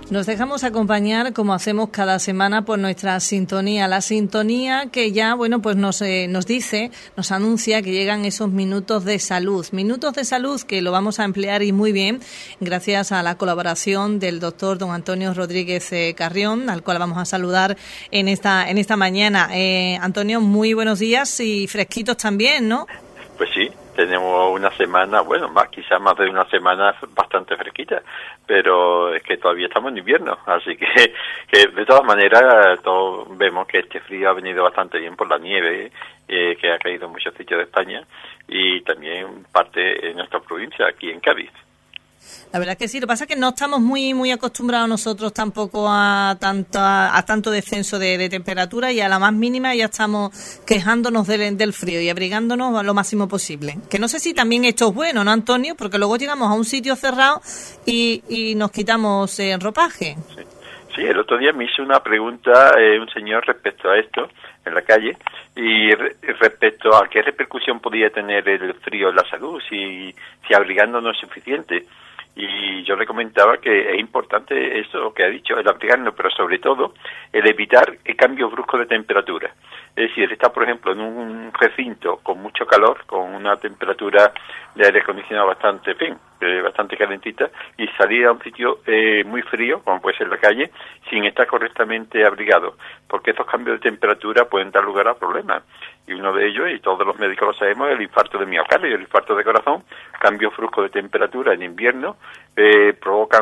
Nos dejamos acompañar, como hacemos cada semana, por nuestra sintonía. La sintonía que ya, bueno, pues nos dice, nos anuncia que llegan esos minutos de salud. Minutos de salud que lo vamos a emplear y muy bien, gracias a la colaboración del doctor don Antonio Rodríguez Carrión, al cual vamos a saludar en esta mañana. Antonio, muy buenos días y fresquitos también, ¿no? Pues sí. Tenemos una semana, bueno, quizás más de una semana bastante fresquita, pero es que todavía estamos en invierno, así que de todas maneras todos vemos que este frío ha venido bastante bien por la nieve que ha caído en muchos sitios de España y también parte en nuestra provincia, aquí en Cádiz. La verdad que sí, lo que pasa es que no estamos muy acostumbrados nosotros tampoco a tanto descenso de temperatura y a la más mínima ya estamos quejándonos del frío y abrigándonos lo máximo posible. Que no sé si también esto es bueno, ¿no, Antonio? Porque luego llegamos a un sitio cerrado y nos quitamos ropaje. Sí, el otro día me hizo una pregunta un señor respecto a esto en la calle y respecto a qué repercusión podía tener el frío en la salud, si abrigando no es suficiente. Y yo le comentaba que es importante eso que ha dicho, el abrigarnos, pero sobre todo el evitar el cambio brusco de temperatura. Es decir, está, por ejemplo, en un recinto con mucho calor, con una temperatura de aire acondicionado bastante calentita, y salir a un sitio muy frío, como puede ser la calle, sin estar correctamente abrigado, porque estos cambios de temperatura pueden dar lugar a problemas. Y uno de ellos, y todos los médicos lo sabemos, es el infarto de miocardio, el infarto de corazón. Cambios bruscos de temperatura en invierno provocan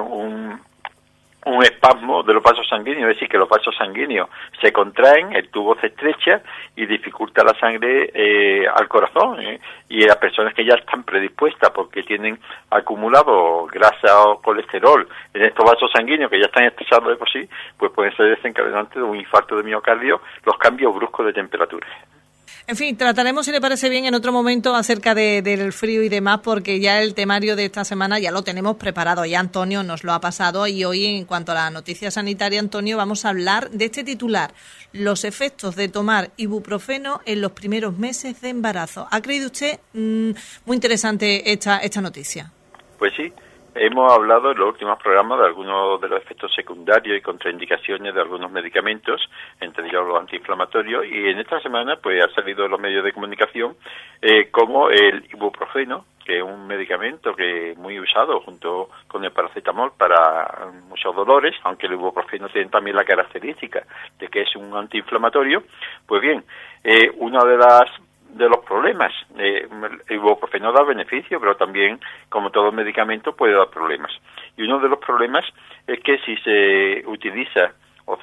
un espasmo de los vasos sanguíneos, es decir, que los vasos sanguíneos se contraen, el tubo se estrecha y dificulta la sangre al corazón. Y a personas que ya están predispuestas porque tienen acumulado grasa o colesterol en estos vasos sanguíneos que ya están estresados de por sí, pues pueden ser desencadenantes de un infarto de miocardio los cambios bruscos de temperatura. En fin, trataremos, si le parece bien, en otro momento acerca del frío y demás, porque ya el temario de esta semana ya lo tenemos preparado. Ya Antonio nos lo ha pasado y hoy, en cuanto a la noticia sanitaria, Antonio, vamos a hablar de este titular: los efectos de tomar ibuprofeno en los primeros meses de embarazo. ¿Ha creído usted muy interesante esta noticia? Pues sí. Hemos hablado en los últimos programas de algunos de los efectos secundarios y contraindicaciones de algunos medicamentos, entre ellos los antiinflamatorios, y en esta semana pues ha salido en los medios de comunicación como el ibuprofeno, que es un medicamento que es muy usado junto con el paracetamol para muchos dolores, aunque el ibuprofeno tiene también la característica de que es un antiinflamatorio. Pues bien, una de los problemas, el ibuprofeno da beneficio, pero también, como todo medicamento, puede dar problemas. Y uno de los problemas es que si se utiliza o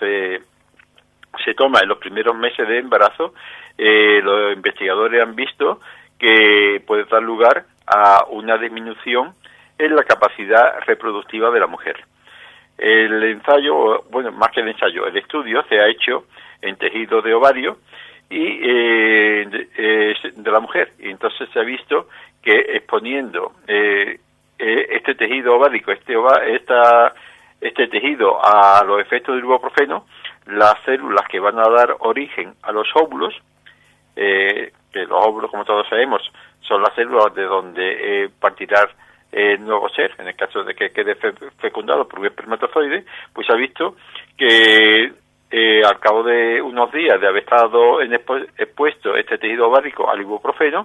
se toma en los primeros meses de embarazo, los investigadores han visto que puede dar lugar a una disminución en la capacidad reproductiva de la mujer. El ensayo, bueno, más que el ensayo, el estudio se ha hecho en tejido de ovario y de la mujer, y entonces se ha visto que exponiendo este tejido ovárico, este tejido a los efectos del ibuprofeno, las células que van a dar origen a los óvulos, que los óvulos, como todos sabemos, son las células de donde partirá el nuevo ser, en el caso de que quede fecundado por un espermatozoide, pues se ha visto que al cabo de unos días de haber estado expuesto este tejido ovárico al ibuprofeno,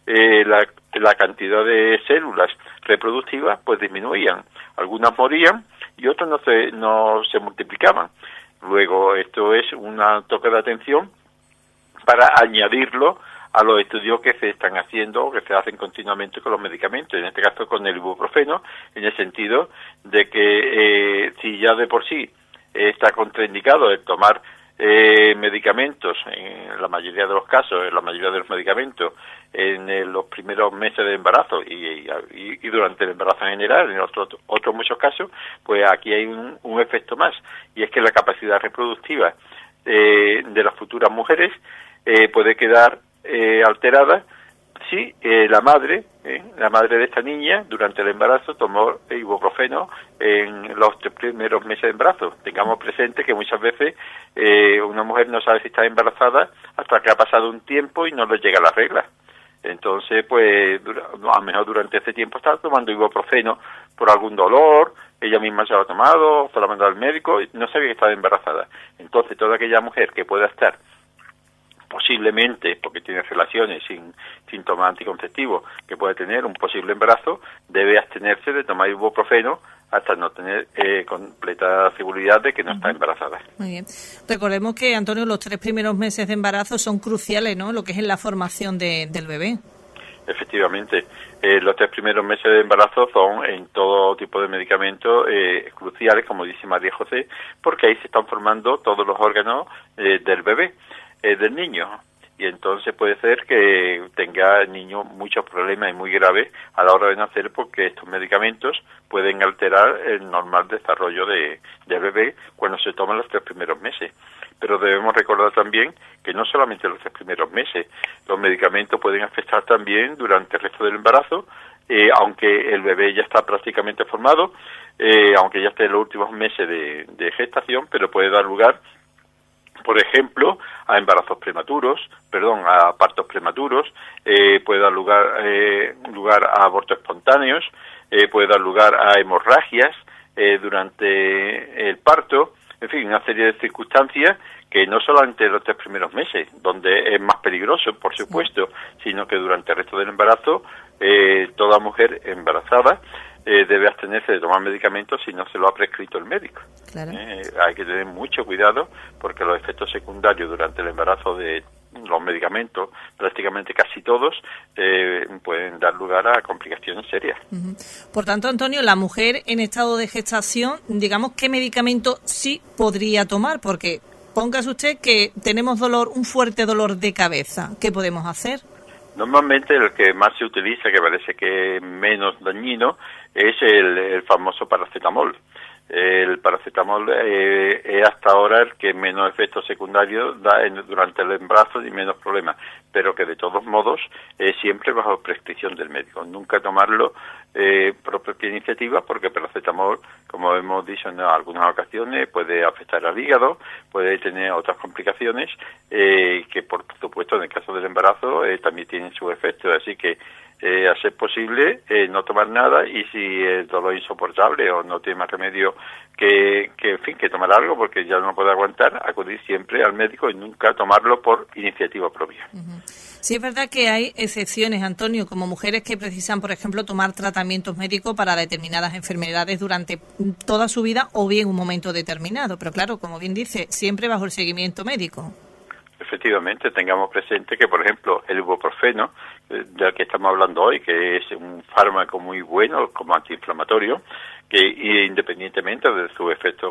la cantidad de células reproductivas pues disminuían. Algunas morían y otras no se multiplicaban. Luego, esto es un toque de atención para añadirlo a los estudios que se están haciendo o que se hacen continuamente con los medicamentos, en este caso con el ibuprofeno, en el sentido de que si ya de por sí está contraindicado el tomar medicamentos, en la mayoría de los casos, en la mayoría de los medicamentos, en los primeros meses de embarazo y durante el embarazo en general, en otros muchos casos, pues aquí hay un efecto más, y es que la capacidad reproductiva de las futuras mujeres puede quedar alterada si la madre de esta niña durante el embarazo tomó ibuprofeno en los primeros meses de embarazo. Tengamos presente que muchas veces una mujer no sabe si está embarazada hasta que ha pasado un tiempo y no le llega la regla. Entonces, pues, a lo mejor durante ese tiempo está tomando ibuprofeno por algún dolor, ella misma se lo ha tomado, se lo ha mandado al médico, y no sabía que estaba embarazada. Entonces, toda aquella mujer que pueda estar posiblemente, porque tiene relaciones sin tomar anticonceptivos, que puede tener un posible embarazo, debe abstenerse de tomar ibuprofeno hasta no tener completa seguridad de que no está embarazada. Muy bien. Recordemos que, Antonio, los 3 primeros meses de embarazo son cruciales, ¿no?, lo que es en la formación del bebé. Efectivamente, los 3 primeros meses de embarazo son en todo tipo de medicamentos cruciales, como dice María José, porque ahí se están formando todos los órganos del bebé, del niño. Y entonces puede ser que tenga el niño muchos problemas y muy graves a la hora de nacer, porque estos medicamentos pueden alterar el normal desarrollo del bebé cuando se toman los 3 primeros meses. Pero debemos recordar también que no solamente los 3 primeros meses, los medicamentos pueden afectar también durante el resto del embarazo, aunque el bebé ya está prácticamente formado, aunque ya esté en los últimos meses de gestación, pero puede dar lugar, por ejemplo, a embarazos prematuros, a partos prematuros, puede dar lugar a abortos espontáneos, puede dar lugar a hemorragias durante el parto, en fin, una serie de circunstancias que no solamente los 3 primeros meses, donde es más peligroso, por supuesto, sino que durante el resto del embarazo, toda mujer embarazada debe abstenerse de tomar medicamentos si no se lo ha prescrito el médico. Claro. Hay que tener mucho cuidado porque los efectos secundarios durante el embarazo de los medicamentos, prácticamente casi todos, pueden dar lugar a complicaciones serias. Uh-huh. Por tanto, Antonio, la mujer en estado de gestación, digamos, ¿qué medicamento sí podría tomar? Porque póngase usted que tenemos un fuerte dolor de cabeza. ¿Qué podemos hacer? Normalmente el que más se utiliza, que parece que es menos dañino, es el famoso paracetamol. El paracetamol es hasta ahora el que menos efectos secundarios da durante el embarazo y menos problemas, pero que de todos modos siempre bajo prescripción del médico. Nunca tomarlo por propia iniciativa, porque el paracetamol, como hemos dicho en algunas ocasiones, puede afectar al hígado, puede tener otras complicaciones que, por supuesto, en el caso del embarazo también tienen sus efectos. Así que a ser posible no tomar nada, y si el dolor es insoportable o no tiene más remedio que tomar algo porque ya no puede aguantar, acudir siempre al médico y nunca tomarlo por iniciativa propia. Uh-huh. Sí, es verdad que hay excepciones, Antonio, como mujeres que precisan, por ejemplo, tomar tratamientos médicos para determinadas enfermedades durante toda su vida o bien un momento determinado, pero claro, como bien dice, siempre bajo el seguimiento médico. Efectivamente, tengamos presente que, por ejemplo, el ibuprofeno, del que estamos hablando hoy, que es un fármaco muy bueno como antiinflamatorio, que independientemente de su efecto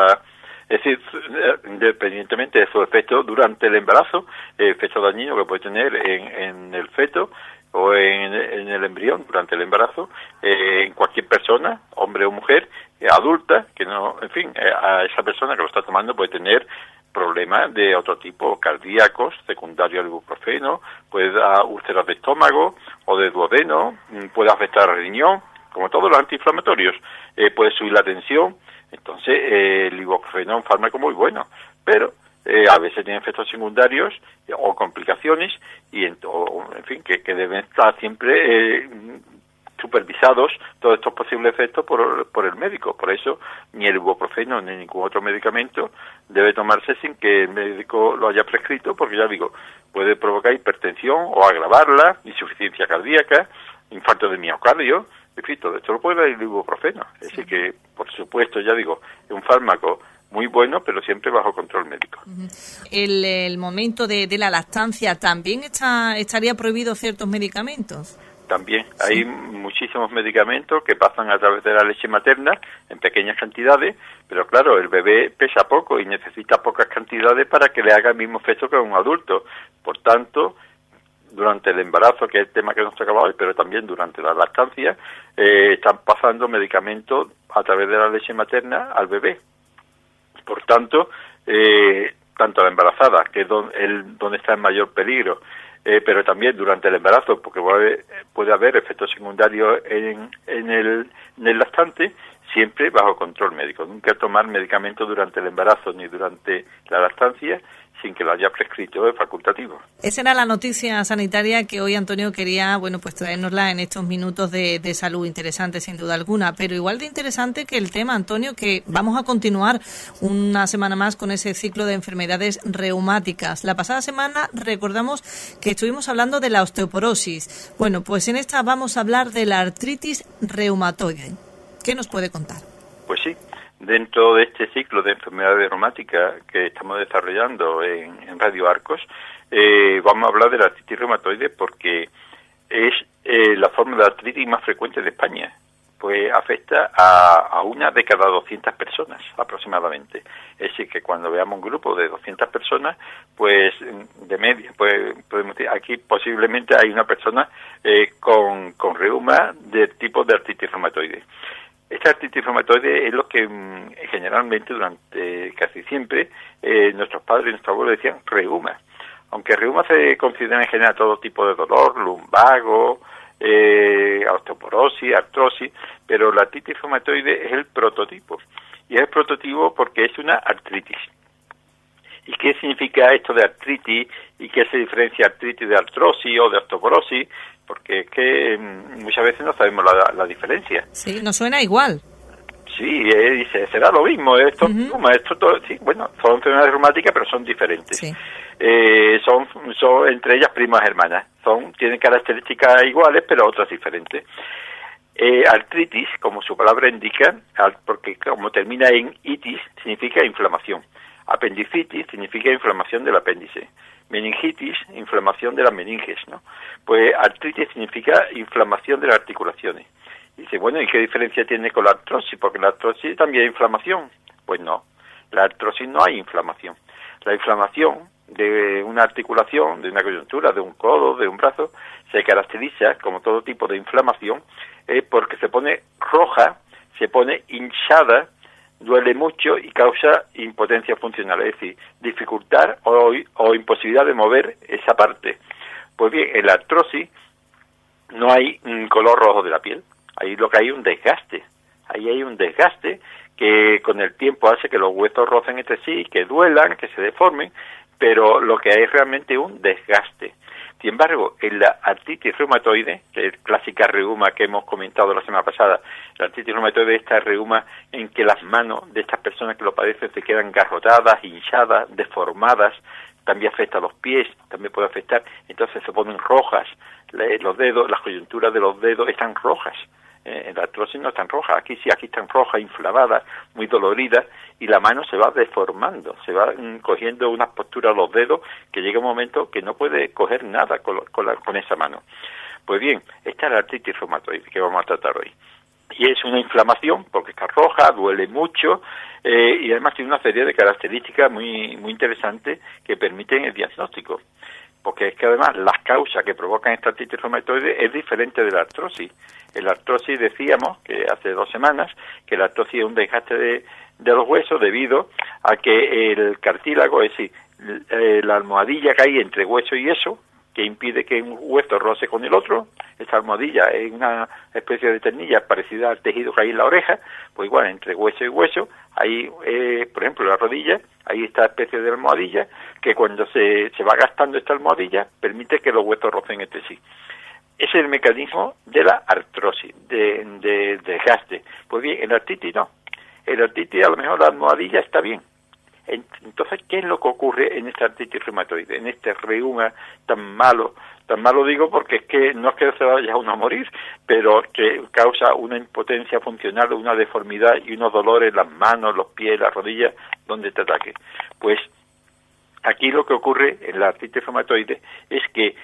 independientemente de su efecto durante el embarazo, efecto dañino que puede tener en el feto o en el embrión durante el embarazo, en cualquier persona, hombre o mujer, adulta, que no, en fin, a esa persona que lo está tomando puede tener problemas de otro tipo, cardíacos, secundarios al ibuprofeno, puede dar úlceras de estómago o de duodeno, puede afectar al riñón, como todos los antiinflamatorios, puede subir la tensión. Entonces, el ibuprofeno es un fármaco muy bueno, pero a veces tiene efectos secundarios o complicaciones, y en fin, que deben estar siempre supervisados todos estos posibles efectos por el médico. Por eso ni el ibuprofeno ni ningún otro medicamento debe tomarse sin que el médico lo haya prescrito, porque ya digo, puede provocar hipertensión o agravarla, insuficiencia cardíaca, infarto de miocardio, en fin, todo esto lo puede dar el ibuprofeno. Es decir que, por supuesto, ya digo, es un fármaco muy bueno, pero siempre bajo control médico. Uh-huh. El momento de la lactancia, ¿también estaría prohibido ciertos medicamentos? También hay muchísimos medicamentos que pasan a través de la leche materna en pequeñas cantidades, pero claro, el bebé pesa poco y necesita pocas cantidades para que le haga el mismo efecto que a un adulto. Por tanto, durante el embarazo, que es el tema que nos tocaba hoy, pero también durante la lactancia, están pasando medicamentos a través de la leche materna al bebé. Por tanto, tanto la embarazada, que es donde está en mayor peligro, pero también durante el embarazo, porque puede haber efectos secundarios en el lactante, siempre bajo control médico. Nunca tomar medicamentos durante el embarazo ni durante la lactancia sin que lo haya prescrito, es facultativo. Esa era la noticia sanitaria que hoy Antonio quería, pues traérnosla en estos minutos de salud. Interesante, sin duda alguna, pero igual de interesante que el tema, Antonio, que vamos a continuar una semana más con ese ciclo de enfermedades reumáticas. La pasada semana recordamos que estuvimos hablando de la osteoporosis. Bueno, pues en esta vamos a hablar de la artritis reumatoide. ¿Qué nos puede contar? Pues sí. Dentro de este ciclo de enfermedades reumáticas que estamos desarrollando en Radio Arcos, vamos a hablar de la artritis reumatoide porque es la forma de artritis más frecuente de España. Pues afecta a una de cada 200 personas aproximadamente. Es decir, que cuando veamos un grupo de 200 personas, pues de media, pues podemos decir, aquí posiblemente hay una persona con reuma de tipo de artritis reumatoide. Esta artritis reumatoide es lo que generalmente casi siempre nuestros padres y nuestros abuelos decían reuma. Aunque reuma se considera en general todo tipo de dolor, lumbago, osteoporosis, artrosis, pero la artritis reumatoide es el prototipo. Y es el prototipo porque es una artritis. ¿Y qué significa esto de artritis? ¿Y qué se diferencia artritis de artrosis o de osteoporosis? Porque es que muchas veces no sabemos la diferencia. Sí, nos suena igual. Sí, dice, será lo mismo, esto, esto todo, sí, bueno, son enfermedades reumáticas, pero son diferentes. Sí. Son entre ellas primas hermanas, tienen características iguales, pero otras diferentes. Artritis, como su palabra indica, porque como termina en itis, significa inflamación. Apendicitis significa inflamación del apéndice. Meningitis, inflamación de las meninges, ¿no? Pues artritis significa inflamación de las articulaciones. Y dice, bueno, ¿y qué diferencia tiene con la artrosis? Porque la artrosis también hay inflamación. Pues no, la artrosis no hay inflamación. La inflamación de una articulación, de una coyuntura, de un codo, de un brazo, se caracteriza, como todo tipo de inflamación, porque se pone roja, se pone hinchada, duele mucho y causa impotencia funcional, es decir, dificultad o imposibilidad de mover esa parte. Pues bien, en la artrosis no hay color rojo de la piel, ahí lo que hay es un desgaste, ahí hay un desgaste que con el tiempo hace que los huesos rocen entre sí, que duelan, que se deformen, pero lo que hay es realmente un desgaste. Sin embargo, en la artritis reumatoide, que es clásica reuma que hemos comentado la semana pasada, la artritis reumatoide es esta reuma en que las manos de estas personas que lo padecen se quedan garrotadas, hinchadas, deformadas, también afecta a los pies, también puede afectar, entonces se ponen rojas, los dedos, las coyunturas de los dedos están rojas. En la artrosis no están rojas, aquí sí, aquí están rojas, inflamadas, muy doloridas, y la mano se va deformando, se va cogiendo unas posturas los dedos que llega un momento que no puede coger nada con esa mano. Pues bien, esta es la artritis reumatoide que vamos a tratar hoy. Y es una inflamación porque está roja, duele mucho y además tiene una serie de características muy interesantes que permiten el diagnóstico. Porque es que además las causas que provocan esta artritis reumatoide es diferente de la artrosis. En la artrosis decíamos que hace 2 semanas que la artrosis es un desgaste de los huesos debido a que el cartílago, es decir, la almohadilla que hay entre hueso y yeso, que impide que un hueso roce con el otro, esta almohadilla es una especie de ternilla parecida al tejido que hay en la oreja, pues igual entre hueso y hueso, hay, por ejemplo, la rodilla, hay esta especie de almohadilla que cuando se va gastando esta almohadilla permite que los huesos rocen entre sí. Ese es el mecanismo de la artrosis, de desgaste. Pues bien, en la artritis no. En la artritis a lo mejor la almohadilla está bien. Entonces, ¿qué es lo que ocurre en esta artritis reumatoide, en este reuma tan malo? Tan malo digo porque es que no es que se vaya uno a morir, pero que causa una impotencia funcional, una deformidad y unos dolores en las manos, los pies, las rodillas, donde te ataque. Pues aquí lo que ocurre en la artritis reumatoide es que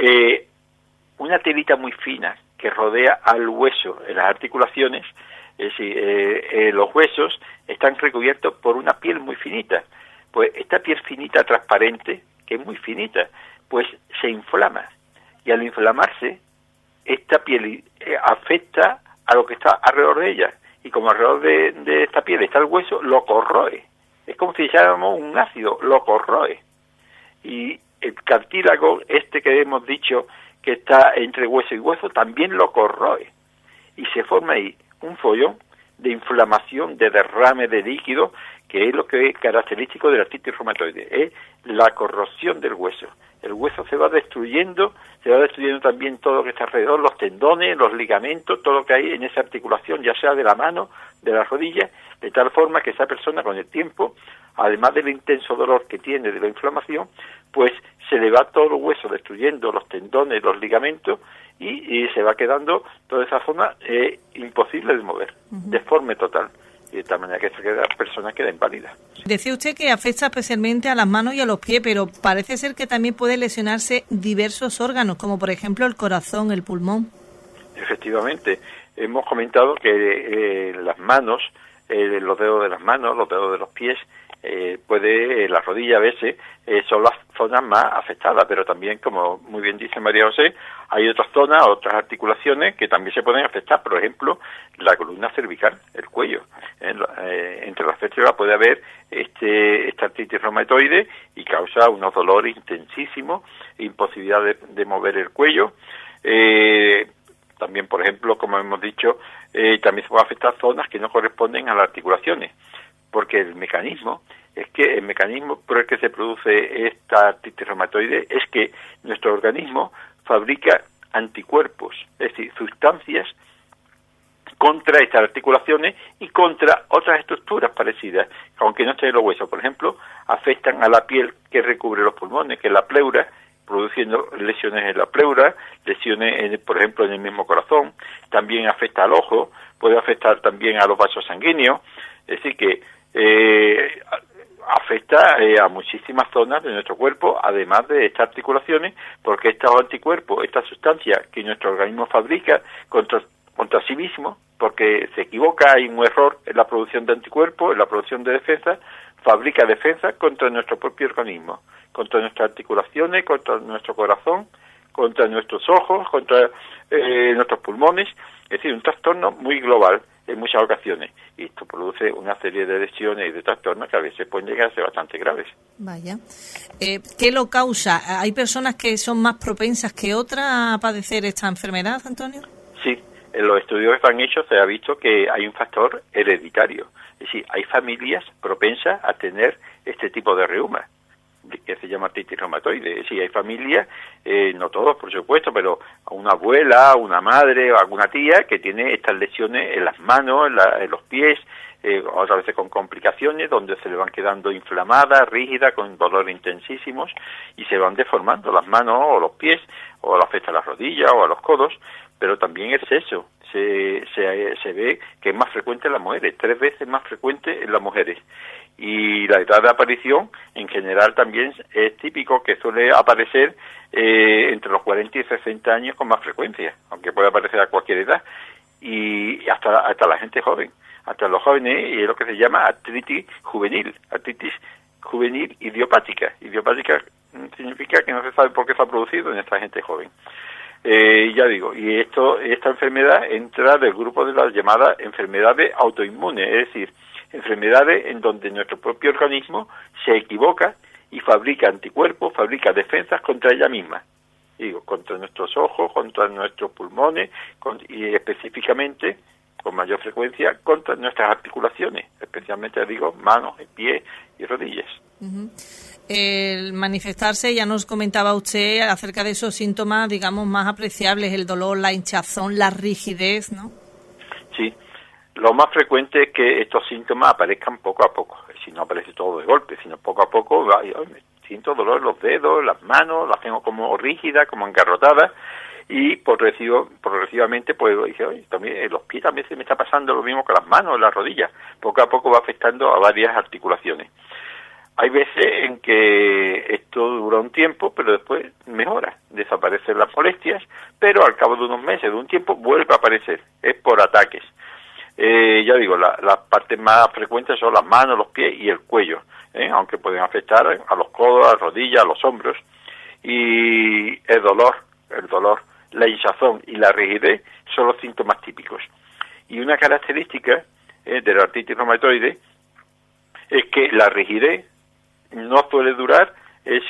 una telita muy fina que rodea al hueso en las articulaciones, es decir, los huesos están recubiertos por una piel muy finita. Pues esta piel finita transparente, que es muy finita, pues se inflama. Y al inflamarse, esta piel afecta a lo que está alrededor de ella. Y como alrededor de esta piel está el hueso, lo corroe. Es como si echáramos un ácido, lo corroe. Y el cartílago, que hemos dicho que está entre hueso y hueso, también lo corroe. Y se forma ahí un follón de inflamación, de derrame de líquido, que es lo que es característico de la artritis reumatoide, es la corrosión del hueso. El hueso se va destruyendo también todo lo que está alrededor, los tendones, los ligamentos, todo lo que hay en esa articulación, ya sea de la mano, de la rodilla, de tal forma que esa persona con el tiempo, además del intenso dolor que tiene de la inflamación, pues se le va todo el hueso destruyendo los tendones, los ligamentos, y se va quedando toda esa zona imposible de mover, deforme total. Y de tal manera que esa persona queda inválida. Decía usted que afecta especialmente a las manos y a los pies, pero parece ser que también puede lesionarse diversos órganos, como por ejemplo el corazón, el pulmón. Efectivamente, hemos comentado que las manos, los dedos de las manos, los dedos de los pies, las rodillas a veces son las zonas más afectadas, pero también, como muy bien dice María José, hay otras zonas, otras articulaciones que también se pueden afectar. Por ejemplo, la columna cervical, el cuello. Entre las vértebras puede haber esta artritis reumatoide y causa unos dolores intensísimos, imposibilidad de mover el cuello. También, por ejemplo, como hemos dicho, también se puede afectar zonas que no corresponden a las articulaciones, porque el mecanismo por el que se produce esta artritis reumatoide es que nuestro organismo fabrica anticuerpos, es decir, sustancias contra estas articulaciones y contra otras estructuras parecidas, aunque no estén en los huesos. Por ejemplo, afectan a la piel que recubre los pulmones, que es la pleura, produciendo lesiones en la pleura, lesiones, por ejemplo, en el mismo corazón. También afecta al ojo, puede afectar también a los vasos sanguíneos. Es decir, que afecta a muchísimas zonas de nuestro cuerpo, además de estas articulaciones, porque estos anticuerpos, esta sustancia que nuestro organismo fabrica contra sí mismo, porque se equivoca, hay un error en la producción de anticuerpos, en la producción de defensa, fabrica defensa contra nuestro propio organismo, contra nuestras articulaciones, contra nuestro corazón, contra nuestros ojos, contra nuestros pulmones. Es decir, un trastorno muy global en muchas ocasiones, y esto produce una serie de lesiones y de trastornos que a veces pueden llegar a ser bastante graves. Vaya. ¿Qué lo causa? ¿Hay personas que son más propensas que otras a padecer esta enfermedad, Antonio? Sí, en los estudios que se han hecho se ha visto que hay un factor hereditario, es decir, hay familias propensas a tener este tipo de reuma, que se llama artritis reumatoide. Sí, hay familias, no todos por supuesto, pero una abuela, una madre o alguna tía que tiene estas lesiones en las manos, en los pies, otras veces con complicaciones, donde se le van quedando inflamadas, rígidas, con dolores intensísimos, y se van deformando las manos o los pies, o le afecta a las rodillas o a los codos, pero también es eso. Se ve que es más frecuente en las mujeres, 3 veces más frecuente en las mujeres. Y la edad de aparición, en general, también es típico que suele aparecer entre los 40 y 60 años con más frecuencia, aunque puede aparecer a cualquier edad, y hasta la gente joven, hasta los jóvenes, y es lo que se llama artritis juvenil idiopática. Idiopática significa que no se sabe por qué se ha producido en esta gente joven. Ya digo, y esta enfermedad entra del grupo de las llamadas enfermedades autoinmunes, es decir, enfermedades en donde nuestro propio organismo se equivoca y fabrica anticuerpos, fabrica defensas contra ella misma. Digo, contra nuestros ojos, contra nuestros pulmones y específicamente, con mayor frecuencia, contra nuestras articulaciones, especialmente, digo, manos, pies y rodillas. El manifestarse, ya nos comentaba usted acerca de esos síntomas, digamos, más apreciables, el dolor, la hinchazón, la rigidez, ¿no? Sí, lo más frecuente es que estos síntomas aparezcan poco a poco, si no aparece todo de golpe, sino poco a poco, siento dolor en los dedos, las manos, las tengo como rígidas, como engarrotadas, y progresivamente pues dice, oye, también en los pies también se me está pasando lo mismo que las manos, las rodillas, poco a poco va afectando a varias articulaciones. Hay veces en que esto dura un tiempo, pero después mejora, desaparecen las molestias, pero al cabo de unos meses, de un tiempo, vuelve a aparecer, es por ataques. Ya digo, las partes más frecuentes son las manos, los pies y el cuello, aunque pueden afectar a los codos, a las rodillas, a los hombros. Y el dolor, la hinchazón y la rigidez son los síntomas típicos. Y una característica de la artritis reumatoide es que la rigidez no suele durar, es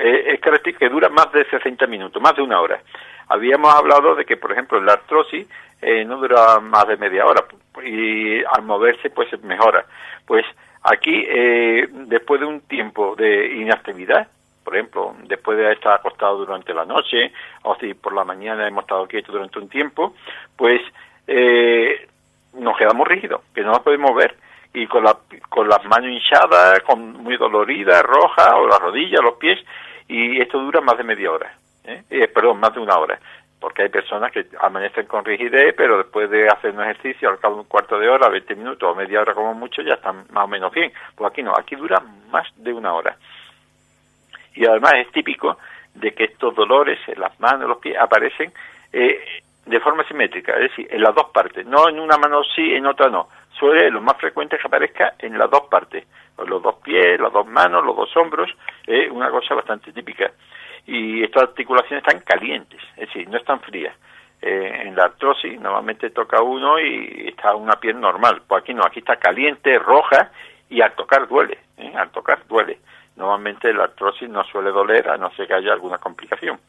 característica que dura más de 60 minutos, más de una hora. Habíamos hablado de que, por ejemplo, en la artrosis no dura más de media hora y al moverse pues mejora. Pues aquí, después de un tiempo de inactividad, por ejemplo, después de estar acostado durante la noche, o si por la mañana hemos estado quietos durante un tiempo, pues nos quedamos rígidos, que no nos podemos mover, y con las manos hinchadas, muy doloridas, rojas, o las rodillas, los pies, y esto dura más de media hora, más de una hora, porque hay personas que amanecen con rigidez, pero después de hacer un ejercicio, al cabo de un cuarto de hora, 20 minutos o media hora como mucho, ya están más o menos bien. Pues aquí no, aquí dura más de una hora. Y además es típico de que estos dolores en las manos, los pies, aparecen de forma simétrica, es decir, en las dos partes, no en una mano sí, en otra no. Suele, lo más frecuente es que aparezca en las dos partes, los dos pies, las dos manos, los dos hombros, es una cosa bastante típica. Y estas articulaciones están calientes, es decir, no están frías. En la artrosis normalmente toca uno y está una piel normal, pues aquí no, aquí está caliente, roja, y al tocar duele, al tocar duele. Normalmente la artrosis no suele doler a no ser que haya alguna complicación.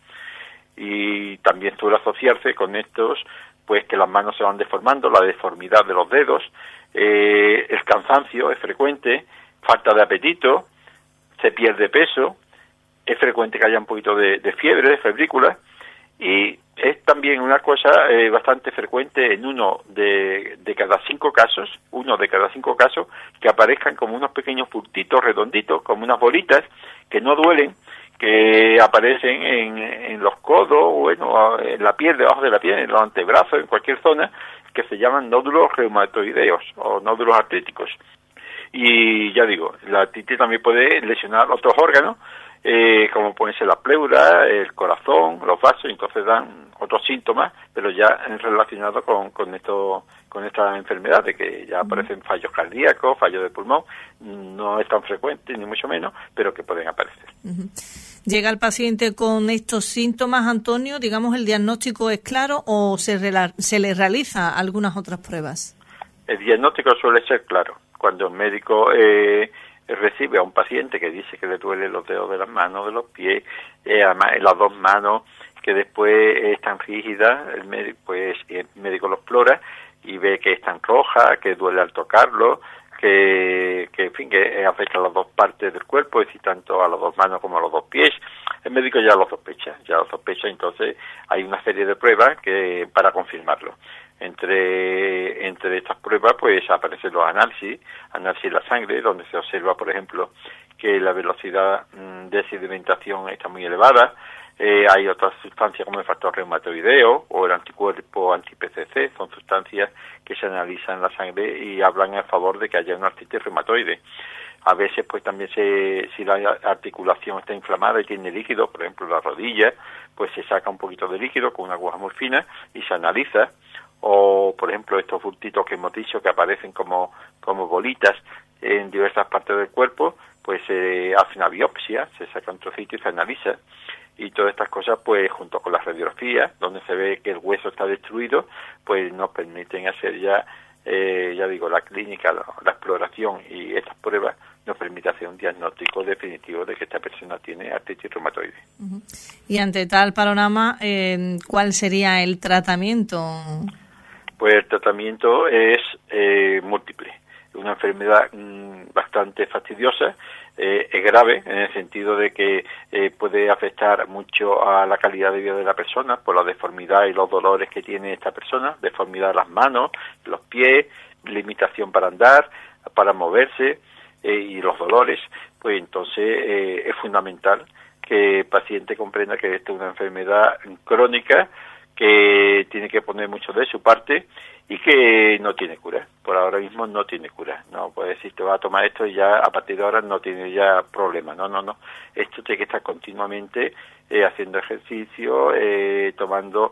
Y también suele asociarse con estos, pues que las manos se van deformando, la deformidad de los dedos, el cansancio es frecuente, falta de apetito, se pierde peso, es frecuente que haya un poquito de fiebre, de febrícula, y es también una cosa bastante frecuente en uno de cada 5 casos, que aparezcan como unos pequeños puntitos redonditos, como unas bolitas, que no duelen, que aparecen en los codos, bueno, en la piel, debajo de la piel, en los antebrazos, en cualquier zona, que se llaman nódulos reumatoideos o nódulos artríticos. Y ya digo, la artritis también puede lesionar otros órganos, como pueden ser la pleura, el corazón, los vasos, entonces dan otros síntomas, pero ya relacionados con esta enfermedad, de que ya aparecen fallos cardíacos, fallos de pulmón, no es tan frecuente ni mucho menos, pero que pueden aparecer. ¿Llega el paciente con estos síntomas, Antonio? Digamos, ¿el diagnóstico es claro o se le realiza algunas otras pruebas? El diagnóstico suele ser claro. Cuando el médico recibe a un paciente que dice que le duele los dedos de las manos, de los pies, además en las dos manos, que después están rígidas, el médico lo explora y ve que están rojas, que duele al tocarlo, que afecta a las dos partes del cuerpo, es decir, tanto a las dos manos como a los dos pies. El médico ya lo sospecha, entonces hay una serie de pruebas para confirmarlo. Entre estas pruebas pues aparecen los análisis de la sangre, donde se observa, por ejemplo, que la velocidad de sedimentación está muy elevada. Hay otras sustancias como el factor reumatoideo o el anticuerpo anti-PCC, son sustancias que se analizan en la sangre y hablan a favor de que haya una artritis reumatoide. A veces pues también si la articulación está inflamada y tiene líquido, por ejemplo la rodilla, pues se saca un poquito de líquido con una aguja muy fina y se analiza. O, por ejemplo, estos bultitos que hemos dicho que aparecen como bolitas en diversas partes del cuerpo, pues se hace una biopsia, se saca un trocito y se analiza. Y todas estas cosas, pues junto con las radiografías, donde se ve que el hueso está destruido, pues nos permiten hacer ya digo, la clínica, la exploración, y estas pruebas nos permiten hacer un diagnóstico definitivo de que esta persona tiene artritis reumatoide. Uh-huh. Y ante tal panorama, ¿cuál sería el tratamiento? Pues el tratamiento es múltiple. Es una enfermedad bastante fastidiosa, es grave en el sentido de que puede afectar mucho a la calidad de vida de la persona por la deformidad y los dolores que tiene esta persona, deformidad de las manos, los pies, limitación para andar, para moverse y los dolores. Pues entonces es fundamental que el paciente comprenda que esta es una enfermedad crónica, que tiene que poner mucho de su parte y que no tiene cura. Por ahora mismo no tiene cura. No puede decir, te va a tomar esto y ya a partir de ahora no tiene ya problema. No. Esto tiene que estar continuamente haciendo ejercicio, tomando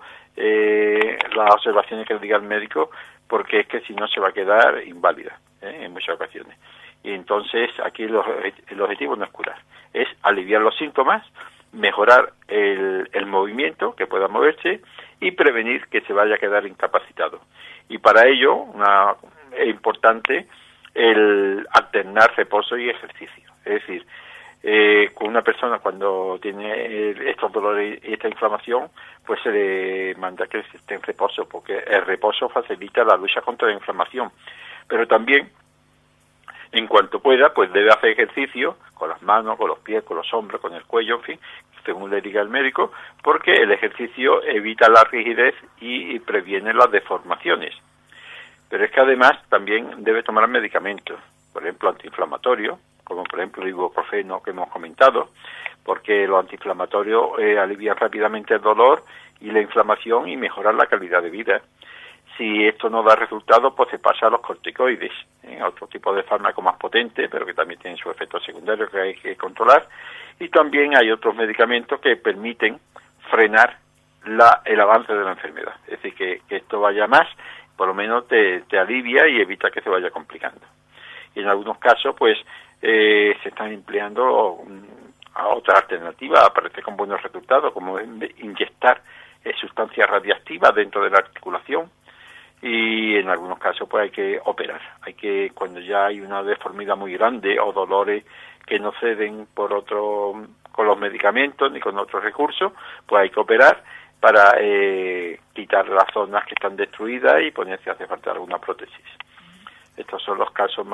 las observaciones que le diga el médico, porque es que si no se va a quedar inválida en muchas ocasiones. Y entonces aquí el objetivo no es curar, es aliviar los síntomas, mejorar el movimiento, que pueda moverse, y prevenir que se vaya a quedar incapacitado. Y para ello es importante el alternar reposo y ejercicio. Es decir, con una persona cuando tiene estos dolores y esta inflamación, pues se le manda que esté en reposo, porque el reposo facilita la lucha contra la inflamación. Pero también, en cuanto pueda, pues debe hacer ejercicio con las manos, con los pies, con los hombros, con el cuello, en fin, según le diga el médico, porque el ejercicio evita la rigidez y previene las deformaciones. Pero es que además también debe tomar medicamentos, por ejemplo, antiinflamatorios, como por ejemplo el ibuprofeno que hemos comentado, porque los antiinflamatorios alivian rápidamente el dolor y la inflamación y mejoran la calidad de vida. Si esto no da resultado, pues se pasa a los corticoides, otro tipo de fármaco más potente, pero que también tienen sus efectos secundarios que hay que controlar. Y también hay otros medicamentos que permiten frenar el avance de la enfermedad. Es decir, que esto vaya más, por lo menos te alivia y evita que se vaya complicando. Y en algunos casos, pues, se están empleando a otras alternativas, aparece con buenos resultados, como inyectar sustancias radiactivas dentro de la articulación, y en algunos casos pues hay que operar. Cuando ya hay una deformidad muy grande o dolores que no ceden con los medicamentos ni con otros recursos, pues hay que operar para quitar las zonas que están destruidas y poner si hace falta alguna prótesis. Estos son los casos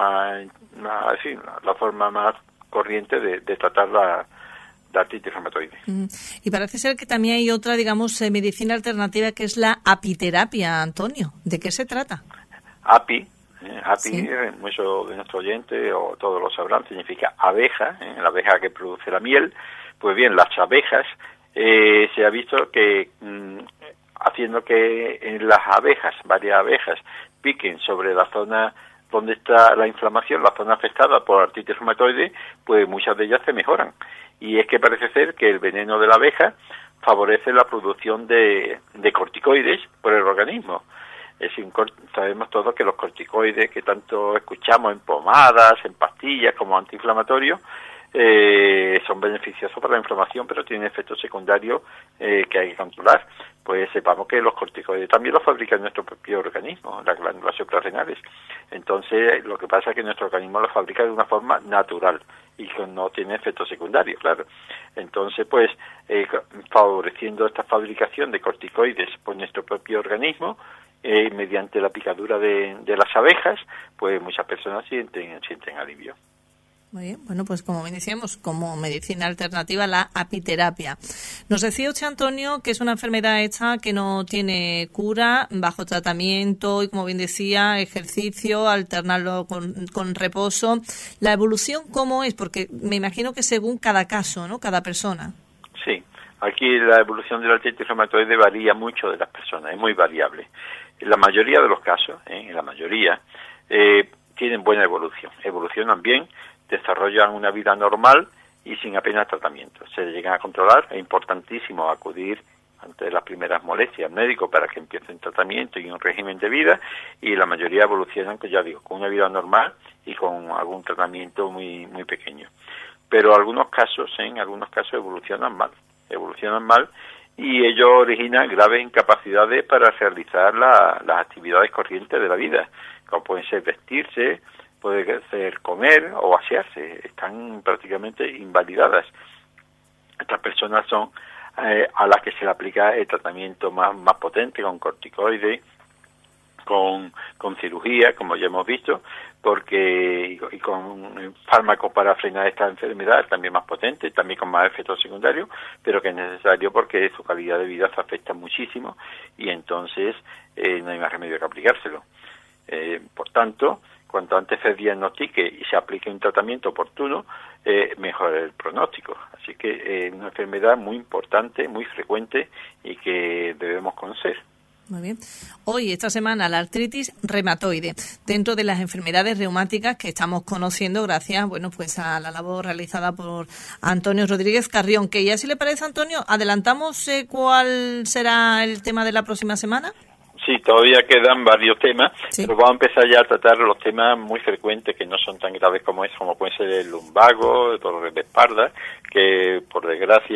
la forma más corriente de tratar la artritis reumatoide. Y parece ser que también hay otra, digamos, medicina alternativa que es la apiterapia, Antonio. ¿De qué se trata? Api, sí. Muchos de nuestros oyentes o todos lo sabrán, significa abeja, la abeja que produce la miel. Pues bien, las abejas, se ha visto que haciendo que en las abejas, varias abejas, piquen sobre la zona donde está la inflamación, la zona afectada por artritis reumatoide, pues muchas de ellas se mejoran. Y es que parece ser que el veneno de la abeja favorece la producción de corticoides por el organismo. Sabemos todos que los corticoides que tanto escuchamos en pomadas, en pastillas como antiinflamatorios, son beneficiosos para la inflamación, pero tienen efectos secundarios que hay que controlar. Pues sepamos que los corticoides también los fabrica nuestro propio organismo, las glándulas suprarrenales. Entonces, lo que pasa es que nuestro organismo los fabrica de una forma natural y que no tiene efectos secundarios, claro. Entonces, pues, favoreciendo esta fabricación de corticoides por nuestro propio organismo, mediante la picadura de las abejas, pues muchas personas sienten alivio. Muy bien, bueno, pues como bien decíamos, como medicina alternativa, la apiterapia. Nos decía usted, Antonio, que es una enfermedad esta que no tiene cura, bajo tratamiento y, como bien decía, ejercicio, alternarlo con reposo. ¿La evolución cómo es? Porque me imagino que según cada caso, ¿no? Cada persona. Sí, aquí la evolución de la artritis reumatoide varía mucho de las personas, es muy variable. En la mayoría de los casos, tienen buena evolución, evolucionan bien, desarrollan una vida normal y sin apenas tratamiento. Se llegan a controlar. Es importantísimo acudir ante las primeras molestias al médico para que empiecen tratamiento y un régimen de vida, y la mayoría evolucionan, pues ya digo, con una vida normal y con algún tratamiento muy muy pequeño. Pero algunos casos evolucionan mal y ello origina graves incapacidades para realizar las actividades corrientes de la vida, como pueden ser vestirse, puede ser comer o asearse, están prácticamente invalidadas. Estas personas son a las que se le aplica el tratamiento más potente, con corticoides, con cirugía, como ya hemos visto, y con fármacos para frenar esta enfermedad también más potentes, también con más efectos secundarios, pero que es necesario porque su calidad de vida se afecta muchísimo y entonces no hay más remedio que aplicárselo. Por tanto, cuanto antes se diagnostique y se aplique un tratamiento oportuno, mejor el pronóstico. Así que es una enfermedad muy importante, muy frecuente y que debemos conocer. Muy bien. Hoy, esta semana, la artritis reumatoide, dentro de las enfermedades reumáticas que estamos conociendo gracias, pues a la labor realizada por Antonio Rodríguez Carrión. Que ya, si le parece, Antonio, adelantamos cuál será el tema de la próxima semana. Sí, todavía quedan varios temas, sí. Pero vamos a empezar ya a tratar los temas muy frecuentes que no son tan graves como puede ser el lumbago, el dolor de espalda, que por desgracia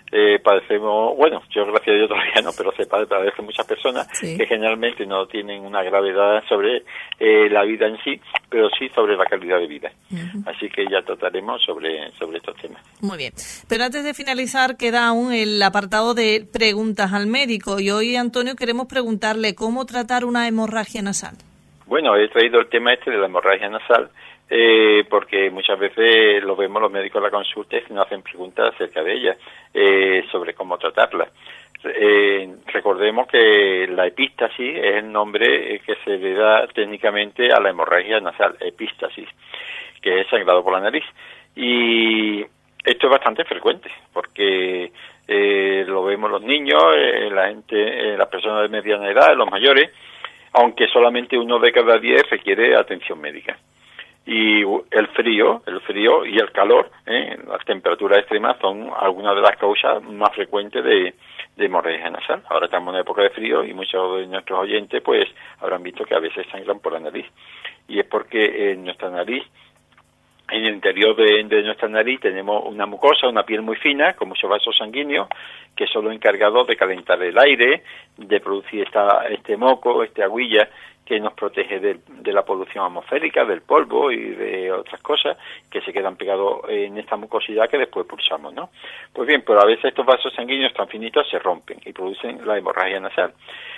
padecemos, bueno, yo gracias a Dios todavía no, pero se padecen muchas personas que generalmente no tienen una gravedad sobre la vida en sí, pero sí sobre la calidad de vida. Así que ya trataremos sobre estos temas. Muy bien. Pero antes de finalizar, queda aún el apartado de preguntas al médico. Y hoy, Antonio, queremos preguntarle cómo tratar una hemorragia nasal. Bueno, he traído el tema de la hemorragia nasal porque muchas veces lo vemos los médicos en la consulta y nos hacen preguntas acerca de ella, sobre cómo tratarla. Recordemos que la epístasis es el nombre que se le da técnicamente a la hemorragia nasal, epístasis, que es sangrado por la nariz. Y esto es bastante frecuente porque lo vemos los niños, la gente, las personas de mediana edad, los mayores, aunque solamente 1 de cada 10 requiere atención médica. Y el frío y el calor, las temperaturas extremas son algunas de las causas más frecuentes de hemorragia nasal. Ahora estamos en una época de frío y muchos de nuestros oyentes pues habrán visto que a veces sangran por la nariz. Y es porque en nuestra nariz, en el interior de nuestra nariz tenemos una mucosa, una piel muy fina, con muchos vasos sanguíneos, que son los encargados de calentar el aire, de producir este moco, aguilla, que nos protege de la polución atmosférica, del polvo y de otras cosas que se quedan pegados en esta mucosidad que después pulsamos, ¿no? Pues bien, pero a veces estos vasos sanguíneos tan finitos se rompen y producen la hemorragia nasal.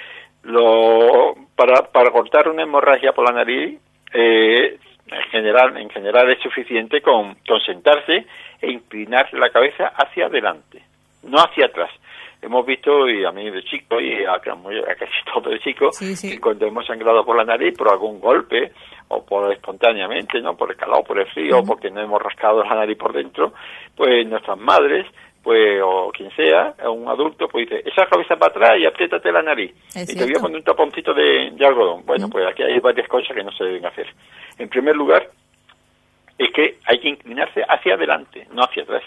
Para cortar una hemorragia por la nariz, en general es suficiente con sentarse e inclinar la cabeza hacia adelante, no hacia atrás. Hemos visto, y a mí de chico, y a casi todo de chico, que cuando hemos sangrado por la nariz por algún golpe, o por espontáneamente, ¿no? Por el calor, por el frío, o porque no hemos rascado la nariz por dentro, pues nuestras madres, pues, o quien sea, un adulto, pues dice, esa cabeza para atrás y apriétate la nariz. Y te voy a poner un taponcito de algodón. Bueno, pues aquí hay varias cosas que no se deben hacer. En primer lugar, es que hay que inclinarse hacia adelante, no hacia atrás.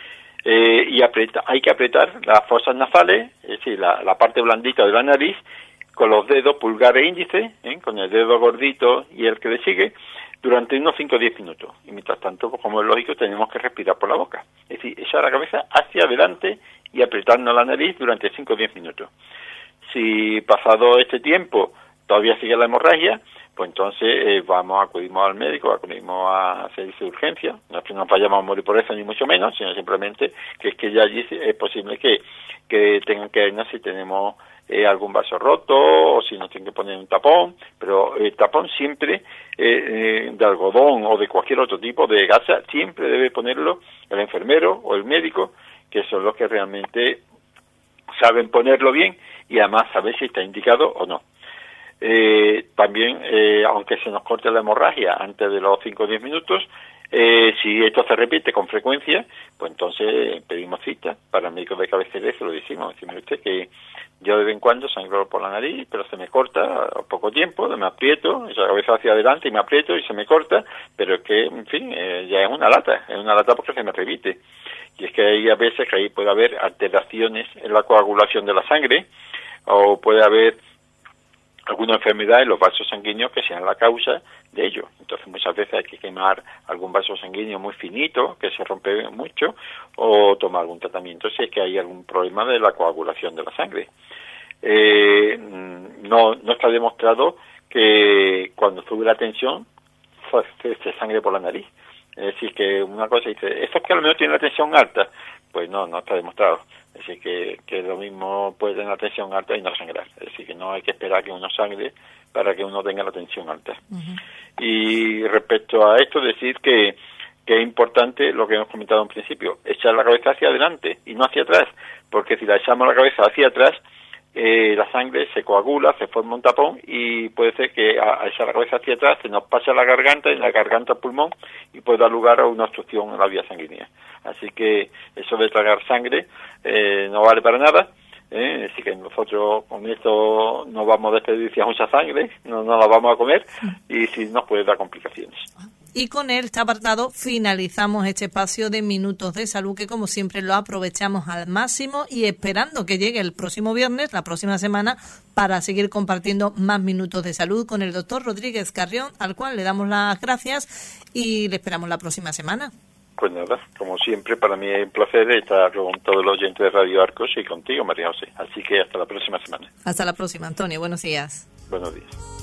Y hay que apretar las fosas nasales, es decir, la parte blandita de la nariz, con los dedos pulgar e índice, con el dedo gordito y el que le sigue, durante unos 5 o 10 minutos. Y mientras tanto, pues, como es lógico, tenemos que respirar por la boca. Es decir, echar la cabeza hacia adelante y apretarnos la nariz durante 5 o 10 minutos. Si pasado este tiempo todavía sigue la hemorragia, pues entonces acudimos al médico, acudimos a servicio de urgencia. No es que nos vayamos a morir por eso, ni mucho menos, sino simplemente que es que ya allí es posible que tengan que vernos si tenemos algún vaso roto o si nos tienen que poner un tapón, pero el tapón siempre de algodón o de cualquier otro tipo de gasa, siempre debe ponerlo el enfermero o el médico, que son los que realmente saben ponerlo bien y además saber si está indicado o no. También, aunque se nos corte la hemorragia antes de los 5 o 10 minutos, si esto se repite con frecuencia, pues entonces pedimos cita para el médico de cabecera y se lo decimos. Decimos usted que yo de vez en cuando sangro por la nariz, pero se me corta a poco tiempo, me aprieto, esa cabeza hacia adelante y me aprieto y se me corta, pero es que, en fin, ya es una lata porque se me repite. Y es que hay a veces que ahí puede haber alteraciones en la coagulación de la sangre, o puede haber alguna enfermedad en los vasos sanguíneos que sean la causa de ello. Entonces muchas veces hay que quemar algún vaso sanguíneo muy finito, que se rompe mucho, o tomar algún tratamiento si es que hay algún problema de la coagulación de la sangre. No está demostrado que cuando sube la tensión se sangre por la nariz. Es decir, que una cosa dice, esto es que a lo mejor tiene la tensión alta. Pues no está demostrado. Es decir, que lo mismo puede tener la tensión alta y no sangrar. Es decir, que no hay que esperar que uno sangre para que uno tenga la tensión alta. Y respecto a esto, decir que es importante lo que hemos comentado en principio, echar la cabeza hacia adelante y no hacia atrás, porque si la echamos la cabeza hacia atrás, la sangre se coagula, se forma un tapón y puede ser que a echar la cabeza hacia atrás se nos pase a la garganta, en la garganta al pulmón y puede dar lugar a una obstrucción en la vía sanguínea. Así que eso de tragar sangre no vale para nada. Así que nosotros con esto no vamos a desperdiciar mucha sangre, no la vamos a comer y si nos puede dar complicaciones. Y con este apartado finalizamos este espacio de Minutos de Salud, que como siempre lo aprovechamos al máximo y esperando que llegue el próximo viernes, la próxima semana, para seguir compartiendo más Minutos de Salud con el doctor Rodríguez Carrión, al cual le damos las gracias y le esperamos la próxima semana. Pues nada, como siempre, para mí es un placer estar con todos los oyentes de Radio Arcos y contigo, María José. Así que hasta la próxima semana. Hasta la próxima, Antonio. Buenos días. Buenos días.